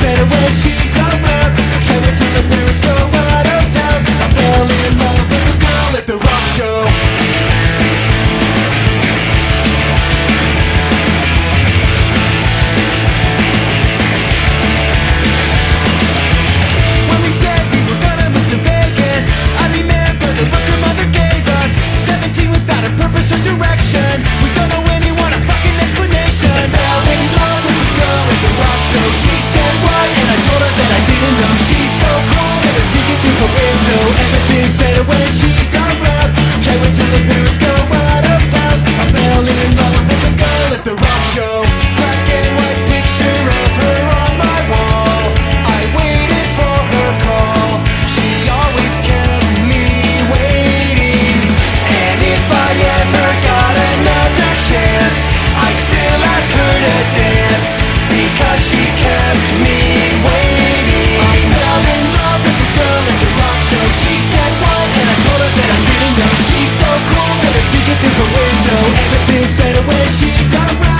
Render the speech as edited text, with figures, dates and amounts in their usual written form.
better when she's around. Can't wait till the parents go out of town. I fell in love with a girl at the rock show. When we said we were gonna move to Vegas, I remember the look her mother gave us. 17 without a purpose or direction. We don't know anyone, a fucking explanation. I fell in love with a girl at the rock show. She said what? And I told her that I didn't know. She's so cool, and I sneak it through the window. Everything's better when she's around. Can't wait till the parents go out of town. I fell in love with a girl at the rock show. Black and white picture of her on my wall. I waited for her call. She always kept me waiting. And if I ever got another chance, I'd still ask her to dance, because she kept me waiting. I fell in love with the girl at the rock show. She said what? And I told her that I didn't know. She's so cool, and I sneak it through the window. Everything's better when she's around.